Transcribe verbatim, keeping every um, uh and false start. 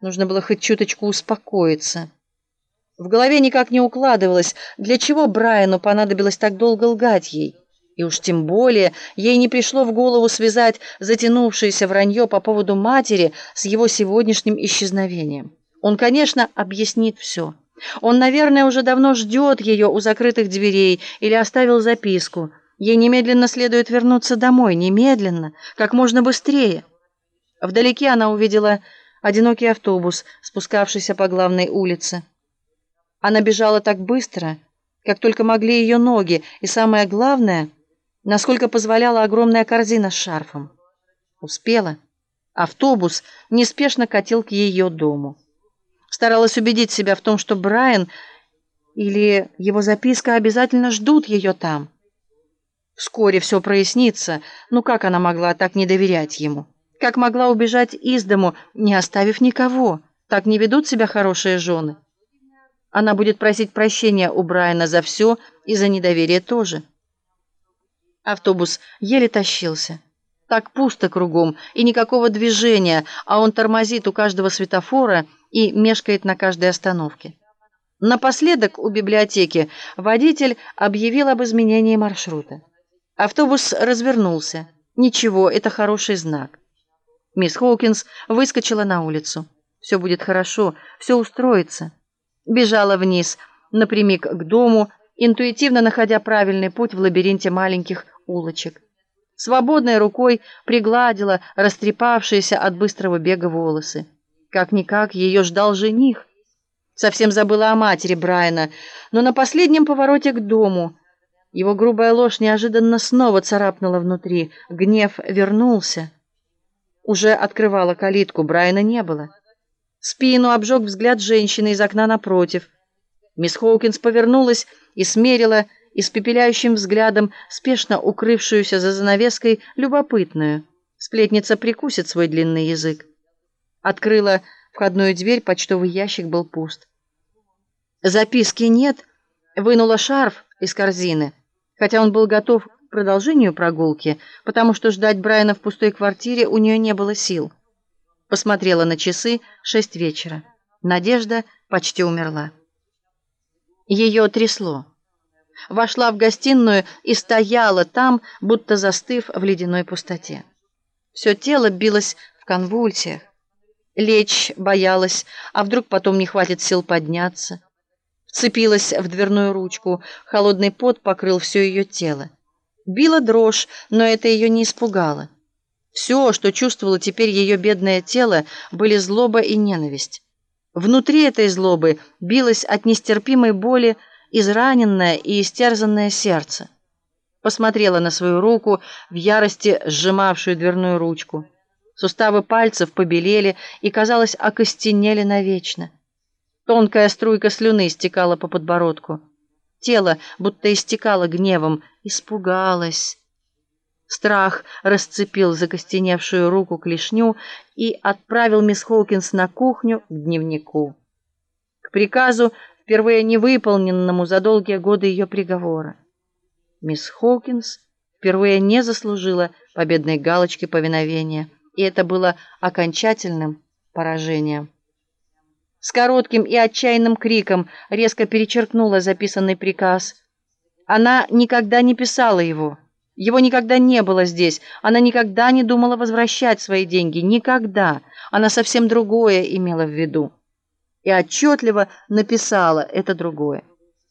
Нужно было хоть чуточку успокоиться. В голове никак не укладывалось, для чего Брайану понадобилось так долго лгать ей. И уж тем более ей не пришло в голову связать затянувшееся вранье по поводу матери с его сегодняшним исчезновением. Он, конечно, объяснит все. Он, наверное, уже давно ждет ее у закрытых дверей или оставил записку. Ей немедленно следует вернуться домой, немедленно, как можно быстрее. Вдалеке она увидела одинокий автобус, спускавшийся по главной улице. Она бежала так быстро, как только могли ее ноги, и самое главное, насколько позволяла огромная корзина с шарфом. Успела. Автобус неспешно катил к ее дому. Старалась убедить себя в том, что Брайан или его записка обязательно ждут ее там. Вскоре все прояснится. Ну как она могла так не доверять ему? Как могла убежать из дому, не оставив никого? Так не ведут себя хорошие жены. Она будет просить прощения у Брайана за все и за недоверие тоже. Автобус еле тащился. Так пусто кругом и никакого движения, а он тормозит у каждого светофора и мешкает на каждой остановке. Напоследок у библиотеки водитель объявил об изменении маршрута. Автобус развернулся. Ничего, это хороший знак. Мисс Хоукинс выскочила на улицу. Все будет хорошо, все устроится. Бежала вниз, напрямик к дому, интуитивно находя правильный путь в лабиринте маленьких улочек. Свободной рукой пригладила растрепавшиеся от быстрого бега волосы. Как-никак ее ждал жених. Совсем забыла о матери Брайана, но на последнем повороте к дому его грубая ложь неожиданно снова царапнула внутри. Гнев вернулся. Уже открывала калитку, Брайана не было. Спину обжег взгляд женщины из окна напротив. Мисс Хоукинс повернулась и смерила испепеляющим взглядом спешно укрывшуюся за занавеской любопытную. Сплетница прикусит свой длинный язык. Открыла входную дверь, почтовый ящик был пуст. Записки нет. Вынула шарф из корзины, хотя он был готов к продолжению прогулки, потому что ждать Брайана в пустой квартире у нее не было сил. Посмотрела на часы, шесть вечера. Надежда почти умерла. Ее трясло. Вошла в гостиную и стояла там, будто застыв в ледяной пустоте. Все тело билось в конвульсиях. Лечь боялась, а вдруг потом не хватит сил подняться. Вцепилась в дверную ручку, холодный пот покрыл все ее тело. Била дрожь, но это ее не испугало. Все, что чувствовало теперь ее бедное тело, были злоба и ненависть. Внутри этой злобы билось от нестерпимой боли израненное и истерзанное сердце. Посмотрела на свою руку, в ярости сжимавшую дверную ручку. Суставы пальцев побелели и, казалось, окостенели навечно. Тонкая струйка слюны стекала по подбородку. Тело будто истекало гневом. Испугалась. Страх расцепил закостеневшую руку клешню и отправил мисс Хоукинс на кухню к дневнику. К приказу, впервые невыполненному за долгие годы ее приговора. Мисс Хоукинс впервые не заслужила победной галочки повиновения, и это было окончательным поражением. С коротким и отчаянным криком резко перечеркнула записанный приказ. Она никогда не писала его. Его никогда не было здесь. Она никогда не думала возвращать свои деньги. Никогда. Она совсем другое имела в виду. И отчетливо написала это другое.